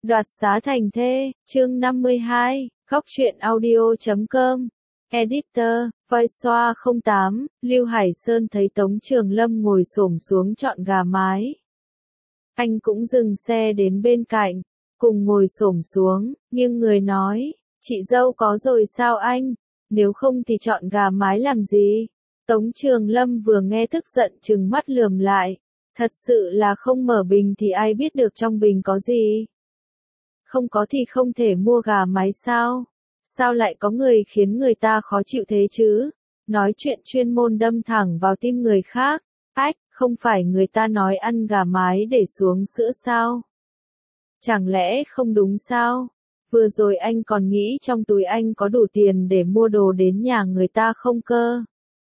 Đoạt xá thành thê, chương 52, khóc chuyện audio.com, editor, Voice 08, Lưu Hải Sơn thấy Tống Trường Lâm ngồi xổm xuống chọn gà mái. Anh cũng dừng xe đến bên cạnh, cùng ngồi xổm xuống, nhưng người nói, chị dâu có rồi sao anh, nếu không thì chọn gà mái làm gì? Tống Trường Lâm vừa nghe tức giận trừng mắt lườm lại, thật sự là không mở bình thì ai biết được trong bình có gì? Không có thì không thể mua gà mái sao? Sao lại có người khiến người ta khó chịu thế chứ? Nói chuyện chuyên môn đâm thẳng vào tim người khác. Ách, không phải người ta nói ăn gà mái để xuống sữa sao? Chẳng lẽ không đúng sao? Vừa rồi anh còn nghĩ trong túi anh có đủ tiền để mua đồ đến nhà người ta không cơ?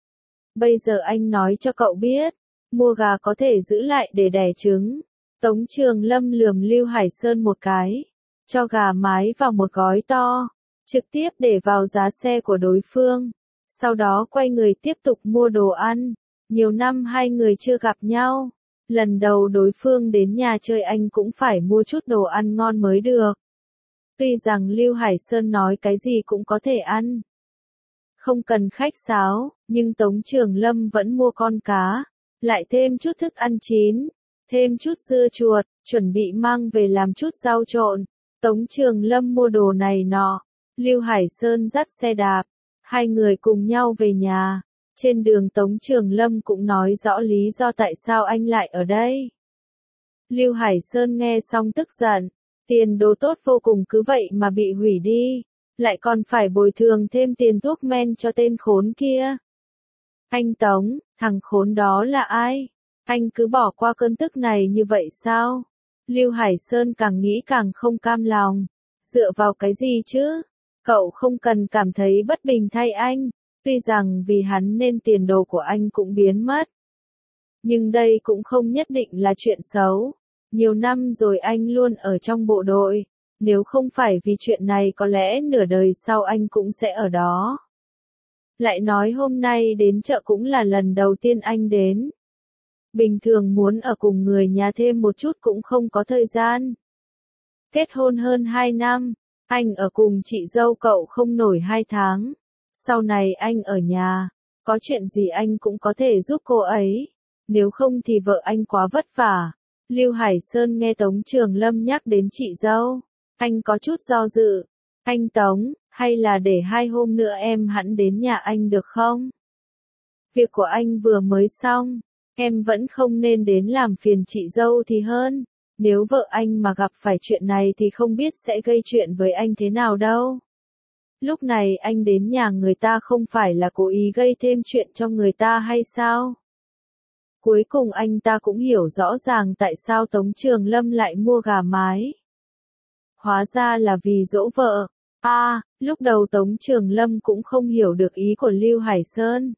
Bây giờ anh nói cho cậu biết, mua gà có thể giữ lại để đẻ trứng. Tống Trường Lâm lườm Lưu Hải Sơn một cái, cho gà mái vào một gói to, trực tiếp để vào giá xe của đối phương. Sau đó quay người tiếp tục mua đồ ăn. Nhiều năm hai người chưa gặp nhau. Lần đầu đối phương đến nhà chơi anh cũng phải mua chút đồ ăn ngon mới được. Tuy rằng Lưu Hải Sơn nói cái gì cũng có thể ăn, không cần khách sáo, nhưng Tống Trường Lâm vẫn mua con cá, lại thêm chút thức ăn chín, thêm chút dưa chuột, chuẩn bị mang về làm chút rau trộn. Tống Trường Lâm mua đồ này nọ, Lưu Hải Sơn dắt xe đạp, hai người cùng nhau về nhà. Trên đường Tống Trường Lâm cũng nói rõ lý do tại sao anh lại ở đây. Lưu Hải Sơn nghe xong tức giận, tiền đồ tốt vô cùng cứ vậy mà bị hủy đi, lại còn phải bồi thường thêm tiền thuốc men cho tên khốn kia. Anh Tống, thằng khốn đó là ai? Anh cứ bỏ qua cơn tức này như vậy sao? Lưu Hải Sơn càng nghĩ càng không cam lòng. Dựa vào cái gì chứ? Cậu không cần cảm thấy bất bình thay anh. Tuy rằng vì hắn nên tiền đồ của anh cũng biến mất. Nhưng đây cũng không nhất định là chuyện xấu. Nhiều năm rồi anh luôn ở trong bộ đội. Nếu không phải vì chuyện này có lẽ nửa đời sau anh cũng sẽ ở đó. Lại nói hôm nay đến chợ cũng là lần đầu tiên anh đến. Bình thường muốn ở cùng người nhà thêm một chút cũng không có thời gian. Kết hôn hơn 2 năm, anh ở cùng chị dâu cậu không nổi 2 tháng. Sau này anh ở nhà, có chuyện gì anh cũng có thể giúp cô ấy. Nếu không thì vợ anh quá vất vả. Lưu Hải Sơn nghe Tống Trường Lâm nhắc đến chị dâu, anh có chút do dự. Anh Tống, hay là để 2 hôm nữa em hẵng đến nhà anh được không? Việc của anh vừa mới xong, em vẫn không nên đến làm phiền chị dâu thì hơn. Nếu vợ anh mà gặp phải chuyện này thì không biết sẽ gây chuyện với anh thế nào đâu. Lúc này anh đến nhà người ta không phải là cố ý gây thêm chuyện cho người ta hay sao? Cuối cùng anh ta cũng hiểu rõ ràng tại sao Tống Trường Lâm lại mua gà mái. Hóa ra là vì dỗ vợ. Lúc đầu Tống Trường Lâm cũng không hiểu được ý của Lưu Hải Sơn.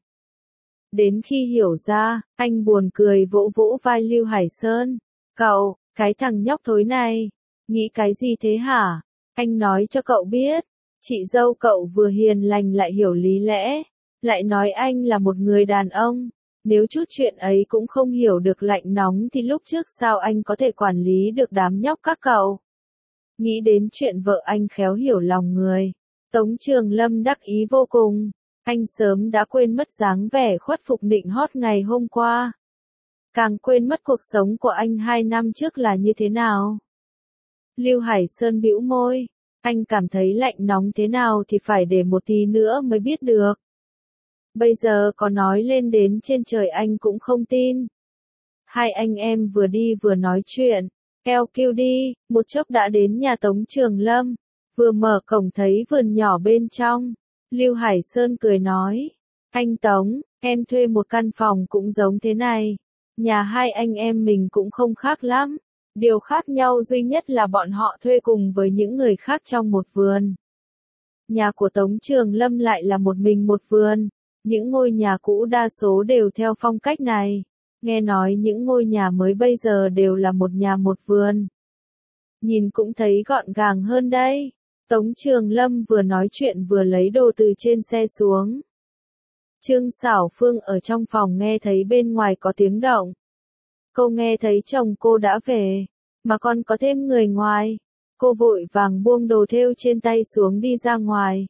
Đến khi hiểu ra, anh buồn cười vỗ vỗ vai Lưu Hải Sơn. Cậu, cái thằng nhóc thối này, nghĩ cái gì thế hả? Anh nói cho cậu biết, chị dâu cậu vừa hiền lành lại hiểu lý lẽ, lại nói anh là một người đàn ông. Nếu chút chuyện ấy cũng không hiểu được lạnh nóng thì lúc trước sao anh có thể quản lý được đám nhóc các cậu? Nghĩ đến chuyện vợ anh khéo hiểu lòng người, Tống Trường Lâm đắc ý vô cùng. Anh sớm đã quên mất dáng vẻ khuất phục nịnh hót ngày hôm qua. Càng quên mất cuộc sống của anh 2 năm trước là như thế nào. Lưu Hải Sơn bĩu môi, anh cảm thấy lạnh nóng thế nào thì phải để một tí nữa mới biết được. Bây giờ có nói lên đến trên trời anh cũng không tin. Hai anh em vừa đi vừa nói chuyện, eo kêu đi, một chốc đã đến nhà Tống Trường Lâm, vừa mở cổng thấy vườn nhỏ bên trong. Lưu Hải Sơn cười nói, anh Tống, em thuê một căn phòng cũng giống thế này. Nhà hai anh em mình cũng không khác lắm. Điều khác nhau duy nhất là bọn họ thuê cùng với những người khác trong một vườn. Nhà của Tống Trường Lâm lại là một mình một vườn. Những ngôi nhà cũ đa số đều theo phong cách này. Nghe nói những ngôi nhà mới bây giờ đều là một nhà một vườn. Nhìn cũng thấy gọn gàng hơn đây. Tống Trường Lâm vừa nói chuyện vừa lấy đồ từ trên xe xuống. Trương Xảo Phương ở trong phòng nghe thấy bên ngoài có tiếng động. Cô nghe thấy chồng cô đã về, mà còn có thêm người ngoài. Cô vội vàng buông đồ thêu trên tay xuống đi ra ngoài.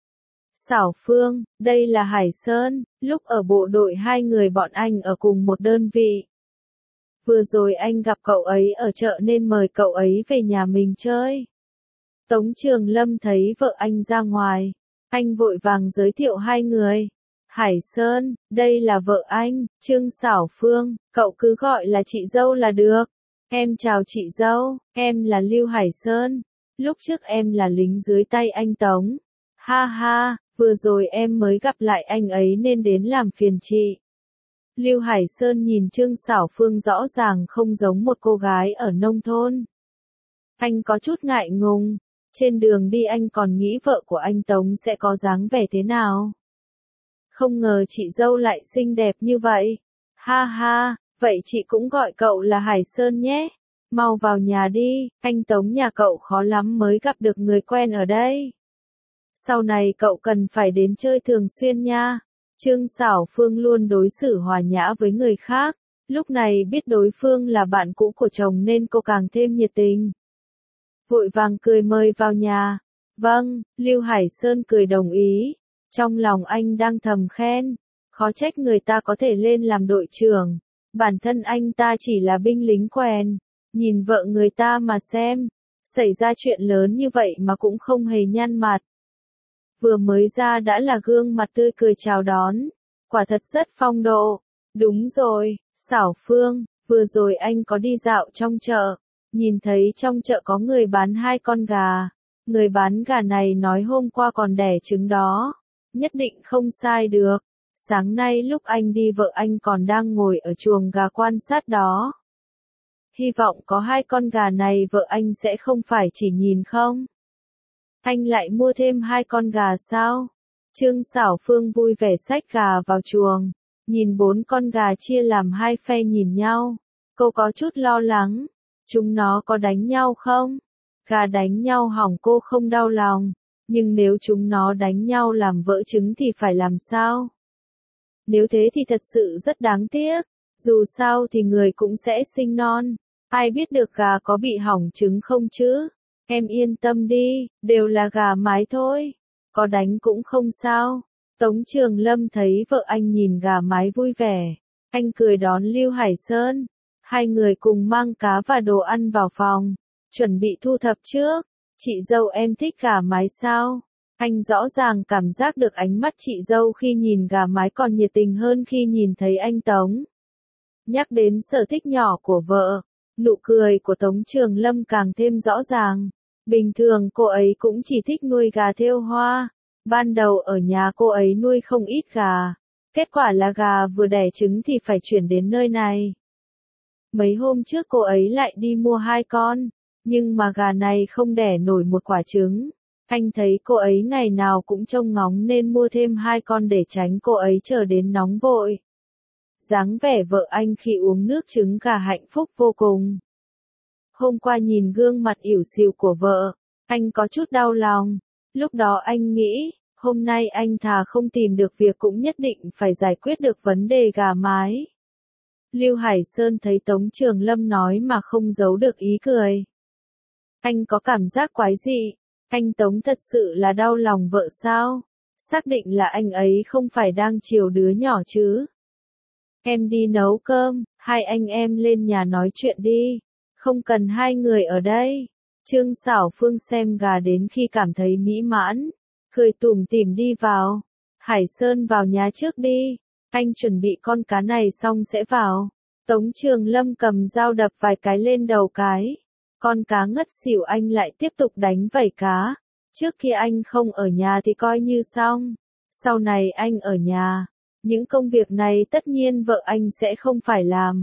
Xảo Phương, đây là Hải Sơn, lúc ở bộ đội hai người bọn anh ở cùng một đơn vị. Vừa rồi anh gặp cậu ấy ở chợ nên mời cậu ấy về nhà mình chơi. Tống Trường Lâm thấy vợ anh ra ngoài, anh vội vàng giới thiệu hai người. Hải Sơn, đây là vợ anh, Trương Xảo Phương, cậu cứ gọi là chị dâu là được. Em chào chị dâu, em là Lưu Hải Sơn, lúc trước em là lính dưới tay anh Tống. Ha ha, vừa rồi em mới gặp lại anh ấy nên đến làm phiền chị. Lưu Hải Sơn nhìn Trương Xảo Phương rõ ràng không giống một cô gái ở nông thôn. Anh có chút ngại ngùng, trên đường đi anh còn nghĩ vợ của anh Tống sẽ có dáng vẻ thế nào. Không ngờ chị dâu lại xinh đẹp như vậy. Ha ha, vậy chị cũng gọi cậu là Hải Sơn nhé. Mau vào nhà đi, anh Tống nhà cậu khó lắm mới gặp được người quen ở đây. Sau này cậu cần phải đến chơi thường xuyên nha. Trương Xảo Phương luôn đối xử hòa nhã với người khác, lúc này biết đối phương là bạn cũ của chồng nên cô càng thêm nhiệt tình. Vội vàng cười mời vào nhà. Vâng, Lưu Hải Sơn cười đồng ý. Trong lòng anh đang thầm khen, khó trách người ta có thể lên làm đội trưởng. Bản thân anh ta chỉ là binh lính quèn, nhìn vợ người ta mà xem, xảy ra chuyện lớn như vậy mà cũng không hề nhăn mặt. Vừa mới ra đã là gương mặt tươi cười chào đón, quả thật rất phong độ. Đúng rồi, Xảo Phương, vừa rồi anh có đi dạo trong chợ, nhìn thấy trong chợ có người bán hai con gà. Người bán gà này nói hôm qua còn đẻ trứng đó, nhất định không sai được. Sáng nay lúc anh đi vợ anh còn đang ngồi ở chuồng gà quan sát đó. Hy vọng có hai con gà này vợ anh sẽ không phải chỉ nhìn không. Anh lại mua thêm hai con gà sao? Trương Xảo Phương vui vẻ xách gà vào chuồng, nhìn bốn con gà chia làm hai phe nhìn nhau. Cô có chút lo lắng, chúng nó có đánh nhau không? Gà đánh nhau hỏng cô không đau lòng, nhưng nếu chúng nó đánh nhau làm vỡ trứng thì phải làm sao? Nếu thế thì thật sự rất đáng tiếc, dù sao thì người cũng sẽ sinh non, ai biết được gà có bị hỏng trứng không chứ? Em yên tâm đi, đều là gà mái thôi, có đánh cũng không sao. Tống Trường Lâm thấy vợ anh nhìn gà mái vui vẻ, anh cười đón Lưu Hải Sơn. Hai người cùng mang cá và đồ ăn vào phòng, chuẩn bị thu thập trước. Chị dâu em thích gà mái sao? Anh rõ ràng cảm giác được ánh mắt chị dâu khi nhìn gà mái còn nhiệt tình hơn khi nhìn thấy anh Tống. Nhắc đến sở thích nhỏ của vợ, nụ cười của Tống Trường Lâm càng thêm rõ ràng. Bình thường cô ấy cũng chỉ thích nuôi gà thêu hoa. Ban đầu ở nhà cô ấy nuôi không ít gà. Kết quả là gà vừa đẻ trứng thì phải chuyển đến nơi này. Mấy hôm trước cô ấy lại đi mua hai con, nhưng mà gà này không đẻ nổi một quả trứng. Anh thấy cô ấy ngày nào cũng trông ngóng nên mua thêm hai con để tránh cô ấy chờ đến nóng vội. Dáng vẻ vợ anh khi uống nước trứng gà hạnh phúc vô cùng. Hôm qua nhìn gương mặt ỉu xìu của vợ, anh có chút đau lòng. Lúc đó anh nghĩ, hôm nay anh thà không tìm được việc cũng nhất định phải giải quyết được vấn đề gà mái. Lưu Hải Sơn thấy Tống Trường Lâm nói mà không giấu được ý cười. Anh có cảm giác quái dị, anh Tống thật sự là đau lòng vợ sao? Xác định là anh ấy không phải đang chiều đứa nhỏ chứ. Em đi nấu cơm, hai anh em lên nhà nói chuyện đi, không cần hai người ở đây. Trương Xảo Phương xem gà đến khi cảm thấy mỹ mãn, cười tủm tỉm đi vào. Hải Sơn vào nhà trước đi, anh chuẩn bị con cá này xong sẽ vào. Tống Trường Lâm cầm dao đập vài cái lên đầu cái. Con cá ngất xỉu anh lại tiếp tục đánh vảy cá. Trước khi anh không ở nhà thì coi như xong. Sau này anh ở nhà, những công việc này tất nhiên vợ anh sẽ không phải làm.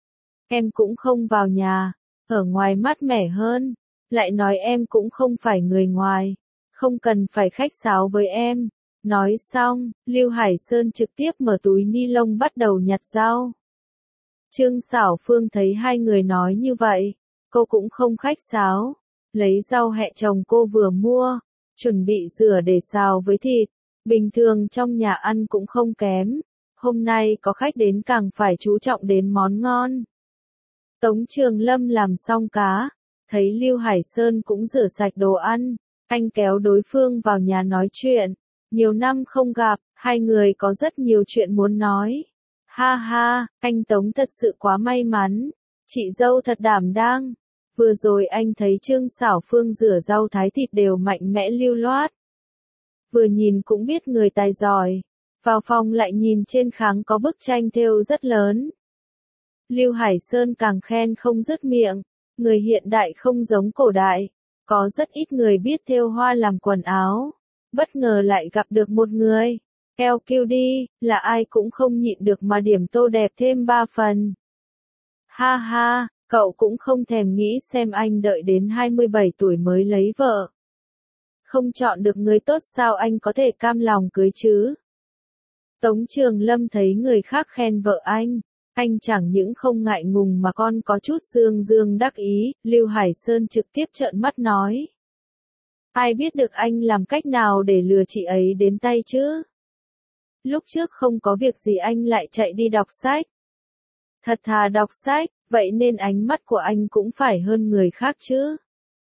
Em cũng không vào nhà, ở ngoài mát mẻ hơn. Lại nói em cũng không phải người ngoài, không cần phải khách sáo với em. Nói xong, Lưu Hải Sơn trực tiếp mở túi ni lông bắt đầu nhặt rau. Trương Xảo Phương thấy hai người nói như vậy, cô cũng không khách sáo, lấy rau hẹ chồng cô vừa mua, chuẩn bị rửa để xào với thịt. Bình thường trong nhà ăn cũng không kém, hôm nay có khách đến càng phải chú trọng đến món ngon. Tống Trường Lâm làm xong cá, Thấy Lưu Hải Sơn cũng rửa sạch đồ ăn, anh kéo đối phương vào nhà nói chuyện. Nhiều năm không gặp, hai người có rất nhiều chuyện muốn nói. Ha ha, anh Tống thật sự quá may mắn. Chị dâu thật đảm đang. Vừa rồi anh thấy Trương Xảo Phương rửa rau thái thịt đều mạnh mẽ lưu loát. Vừa nhìn cũng biết người tài giỏi. Vào phòng lại nhìn trên kháng có bức tranh thêu rất lớn. Lưu Hải Sơn càng khen không dứt miệng. Người hiện đại không giống cổ đại. Có rất ít người biết thêu hoa làm quần áo. Bất ngờ lại gặp được một người. Eo kêu đi, là ai cũng không nhịn được mà điểm tô đẹp thêm 3 phần. Ha ha, cậu cũng không thèm nghĩ xem anh đợi đến 27 tuổi mới lấy vợ. Không chọn được người tốt sao anh có thể cam lòng cưới chứ? Tống Trường Lâm thấy người khác khen vợ anh chẳng những không ngại ngùng mà còn có chút dương dương đắc ý, Lưu Hải Sơn trực tiếp trợn mắt nói. Ai biết được anh làm cách nào để lừa chị ấy đến tay chứ? Lúc trước không có việc gì anh lại chạy đi đọc sách. Thật thà đọc sách, vậy nên ánh mắt của anh cũng phải hơn người khác chứ.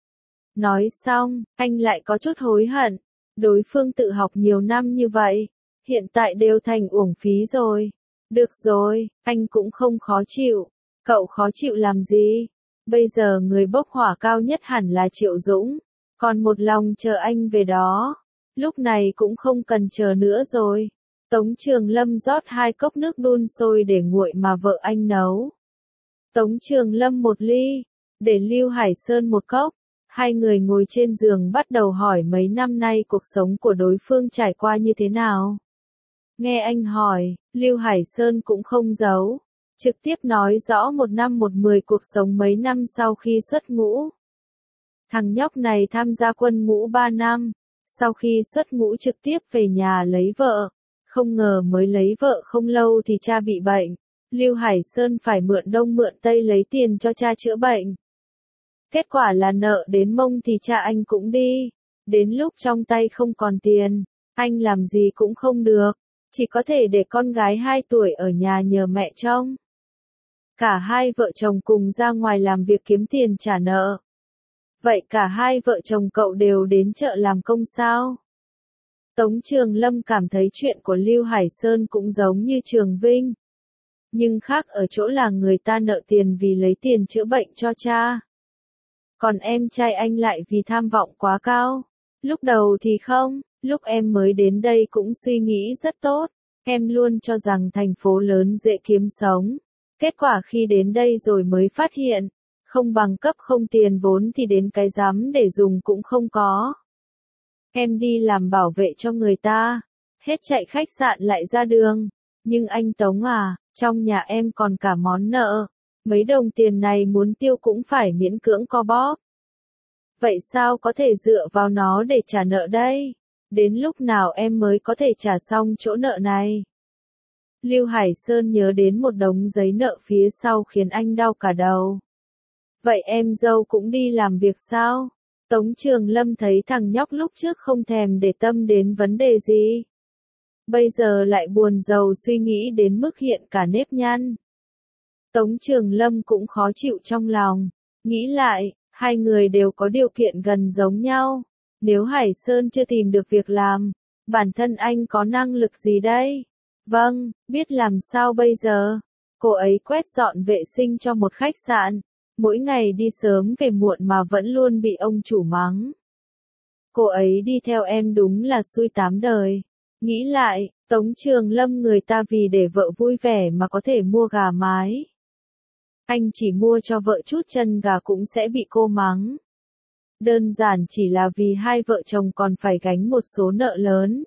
Nói xong, anh lại có chút hối hận. Đối phương tự học nhiều năm như vậy, hiện tại đều thành uổng phí rồi. Được rồi, anh cũng không khó chịu. Cậu khó chịu làm gì? Bây giờ người bốc hỏa cao nhất hẳn là Triệu Dũng. Còn một lòng chờ anh về đó. Lúc này cũng không cần chờ nữa rồi. Tống Trường Lâm rót 2 cốc nước đun sôi để nguội mà vợ anh nấu. Tống Trường Lâm 1 ly, để Lưu Hải Sơn 1 cốc. Hai người ngồi trên giường bắt đầu hỏi mấy năm nay cuộc sống của đối phương trải qua như thế nào. Nghe anh hỏi, Lưu Hải Sơn cũng không giấu. Trực tiếp nói rõ 1 năm 1 10 cuộc sống mấy năm sau khi xuất ngũ. Thằng nhóc này tham gia quân ngũ 3 năm. Sau khi xuất ngũ trực tiếp về nhà lấy vợ. Không ngờ mới lấy vợ không lâu thì cha bị bệnh. Lưu Hải Sơn phải mượn đông mượn tây lấy tiền cho cha chữa bệnh. Kết quả là nợ đến mông thì cha anh cũng đi. Đến lúc trong tay không còn tiền, anh làm gì cũng không được. Chỉ có thể để con gái 2 tuổi ở nhà nhờ mẹ trông. Cả hai vợ chồng cùng ra ngoài làm việc kiếm tiền trả nợ. Vậy cả hai vợ chồng cậu đều đến chợ làm công sao? Tống Trường Lâm cảm thấy chuyện của Lưu Hải Sơn cũng giống như Trường Vinh. Nhưng khác ở chỗ là người ta nợ tiền vì lấy tiền chữa bệnh cho cha. Còn em trai anh lại vì tham vọng quá cao. Lúc đầu thì không, lúc em mới đến đây cũng suy nghĩ rất tốt. Em luôn cho rằng thành phố lớn dễ kiếm sống. Kết quả khi đến đây rồi mới phát hiện, không bằng cấp không tiền vốn thì đến cái rắm để dùng cũng không có. Em đi làm bảo vệ cho người ta, hết chạy khách sạn lại ra đường. Nhưng anh Tống à, trong nhà em còn cả món nợ. Mấy đồng tiền này muốn tiêu cũng phải miễn cưỡng co bóp. Vậy sao có thể dựa vào nó để trả nợ đây? Đến lúc nào em mới có thể trả xong chỗ nợ này? Lưu Hải Sơn nhớ đến một đống giấy nợ phía sau khiến anh đau cả đầu. Vậy em dâu cũng đi làm việc sao? Tống Trường Lâm thấy thằng nhóc lúc trước không thèm để tâm đến vấn đề gì. Bây giờ lại buồn rầu suy nghĩ đến mức hiện cả nếp nhăn. Tống Trường Lâm cũng khó chịu trong lòng. Nghĩ lại, hai người đều có điều kiện gần giống nhau. Nếu Hải Sơn chưa tìm được việc làm, bản thân anh có năng lực gì đây? Vâng, biết làm sao bây giờ? Cô ấy quét dọn vệ sinh cho một khách sạn. Mỗi ngày đi sớm về muộn mà vẫn luôn bị ông chủ mắng. Cô ấy đi theo em đúng là xui 8 đời. Nghĩ lại, Tống Trường Lâm người ta vì để vợ vui vẻ mà có thể mua gà mái. Anh chỉ mua cho vợ chút chân gà cũng sẽ bị cô mắng. Đơn giản chỉ là vì hai vợ chồng còn phải gánh một số nợ lớn.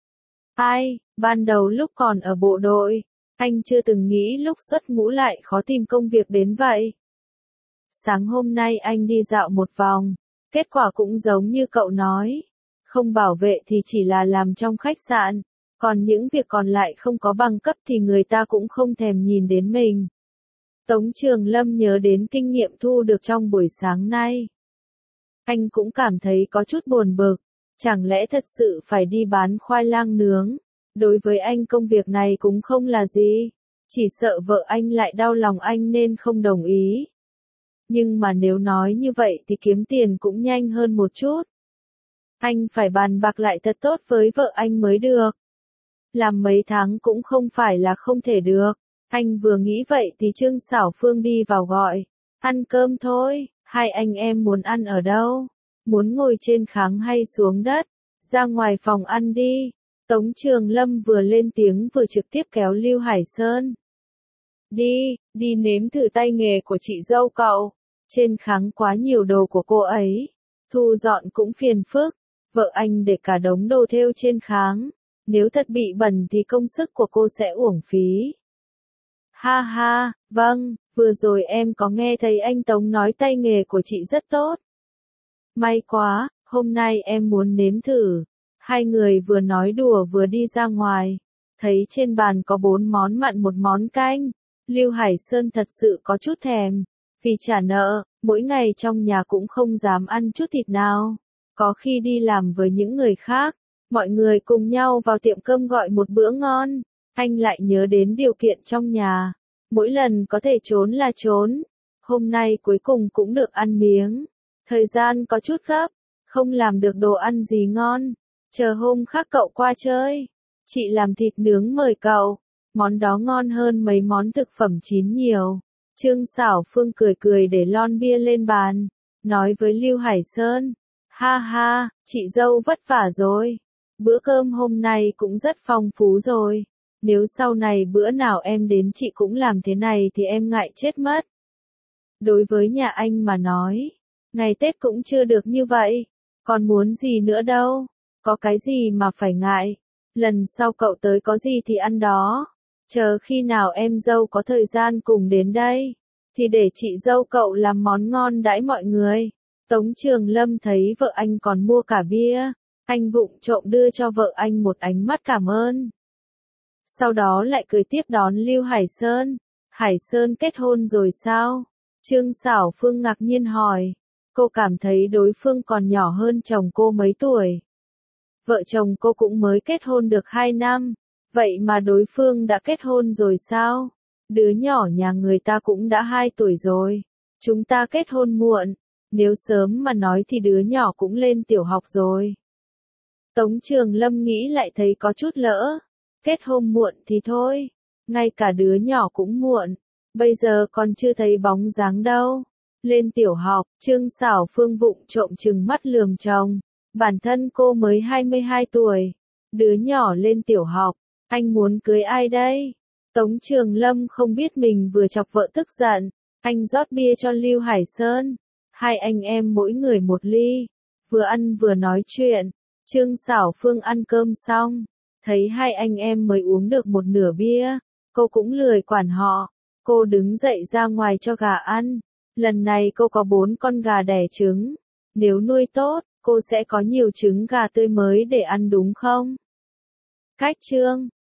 Ban đầu lúc còn ở bộ đội, anh chưa từng nghĩ lúc xuất ngũ lại khó tìm công việc đến vậy. Sáng hôm nay anh đi dạo một vòng, kết quả cũng giống như cậu nói. Không bảo vệ thì chỉ là làm trong khách sạn, còn những việc còn lại không có bằng cấp thì người ta cũng không thèm nhìn đến mình. Tống Trường Lâm nhớ đến kinh nghiệm thu được trong buổi sáng nay. Anh cũng cảm thấy có chút buồn bực, chẳng lẽ thật sự phải đi bán khoai lang nướng? Đối với anh công việc này cũng không là gì, chỉ sợ vợ anh lại đau lòng anh nên không đồng ý. nhưng mà nếu nói như vậy thì kiếm tiền cũng nhanh hơn một chút. Anh phải bàn bạc lại thật tốt với vợ anh mới được. Làm mấy tháng cũng không phải là không thể được. Anh vừa nghĩ vậy thì Trương Xảo Phương đi vào gọi. Ăn cơm thôi, hai anh em muốn ăn ở đâu? Muốn ngồi trên kháng hay xuống đất? Ra ngoài phòng ăn đi. Tống Trường Lâm vừa lên tiếng vừa trực tiếp kéo Lưu Hải Sơn. Đi nếm thử tay nghề của chị dâu cậu. Trên kháng quá nhiều đồ của cô ấy. Thu dọn cũng phiền phức. Vợ anh để cả đống đồ thêu trên kháng. Nếu thật bị bẩn thì công sức của cô sẽ uổng phí. Ha ha, vâng, vừa rồi em có nghe thấy anh Tống nói tay nghề của chị rất tốt. May quá, hôm nay em muốn nếm thử. Hai người vừa nói đùa vừa đi ra ngoài. Thấy trên bàn có 4 món mặn một món canh. Lưu Hải Sơn thật sự có chút thèm. Vì trả nợ, mỗi ngày trong nhà cũng không dám ăn chút thịt nào. Có khi đi làm với những người khác, mọi người cùng nhau vào tiệm cơm gọi một bữa ngon. Anh lại nhớ đến điều kiện trong nhà. Mỗi lần có thể trốn là trốn. Hôm nay cuối cùng cũng được ăn miếng. Thời gian có chút gấp, không làm được đồ ăn gì ngon. Chờ hôm khác cậu qua chơi. Chị làm thịt nướng mời cậu. Món đó ngon hơn mấy món thực phẩm chín nhiều. Trương Xảo Phương cười cười để lon bia lên bàn. Nói với Lưu Hải Sơn. Ha ha, chị dâu vất vả rồi. Bữa cơm hôm nay cũng rất phong phú rồi. Nếu sau này bữa nào em đến chị cũng làm thế này thì em ngại chết mất. Đối với nhà anh mà nói, ngày Tết cũng chưa được như vậy. Còn muốn gì nữa đâu. Có cái gì mà phải ngại. Lần sau cậu tới có gì thì ăn đó. Chờ khi nào em dâu có thời gian cùng đến đây, thì để chị dâu cậu làm món ngon đãi mọi người. Tống Trường Lâm thấy vợ anh còn mua cả bia. Anh vụng trộm đưa cho vợ anh một ánh mắt cảm ơn. Sau đó lại cười tiếp đón Lưu Hải Sơn. Hải Sơn kết hôn rồi sao? Trương Xảo Phương ngạc nhiên hỏi. Cô cảm thấy đối phương còn nhỏ hơn chồng cô mấy tuổi. Vợ chồng cô cũng mới kết hôn được 2 năm. Vậy mà đối phương đã kết hôn rồi sao? Đứa nhỏ nhà người ta cũng đã 2 tuổi rồi. Chúng ta kết hôn muộn. Nếu sớm mà nói thì đứa nhỏ cũng lên tiểu học rồi. Tống Trường Lâm nghĩ lại thấy có chút lỡ. Kết hôn muộn thì thôi. Ngay cả đứa nhỏ cũng muộn. Bây giờ còn chưa thấy bóng dáng đâu. Lên tiểu học, Trương Xảo Phương vụng trộm trừng mắt lườm chồng. Bản thân cô mới 22 tuổi. Đứa nhỏ lên tiểu học. Anh muốn cưới ai đây? Tống Trường Lâm không biết mình vừa chọc vợ tức giận. Anh rót bia cho Lưu Hải Sơn. Hai anh em mỗi người một ly. Vừa ăn vừa nói chuyện. Trương Xảo Phương ăn cơm xong. Thấy hai anh em mới uống được một nửa bia. Cô cũng lười quản họ. Cô đứng dậy ra ngoài cho gà ăn. Lần này cô có 4 con gà đẻ trứng. Nếu nuôi tốt, cô sẽ có nhiều trứng gà tươi mới để ăn đúng không? Cách chương